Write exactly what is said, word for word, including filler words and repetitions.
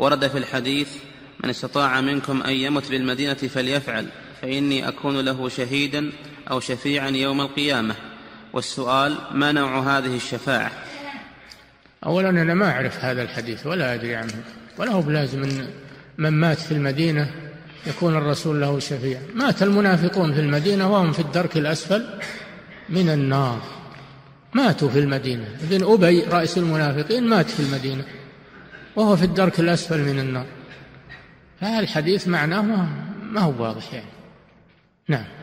ورد في الحديث: من استطاع منكم أن يمت بالمدينة فليفعل، فإني أكون له شهيدا أو شفيعا يوم القيامة. والسؤال: ما نوع هذه الشفاعة؟ أولا أنا ما أعرف هذا الحديث ولا أدري عنه، ولا هو بلازم من, من مات في المدينة يكون الرسول له شفيع. مات المنافقون في المدينة وهم في الدرك الأسفل من النار، ماتوا في المدينة. ابن أبي رئيس المنافقين مات في المدينة وهو في الدرك الأسفل من النار. فالحديث معناه ما هو واضح يعني. نعم.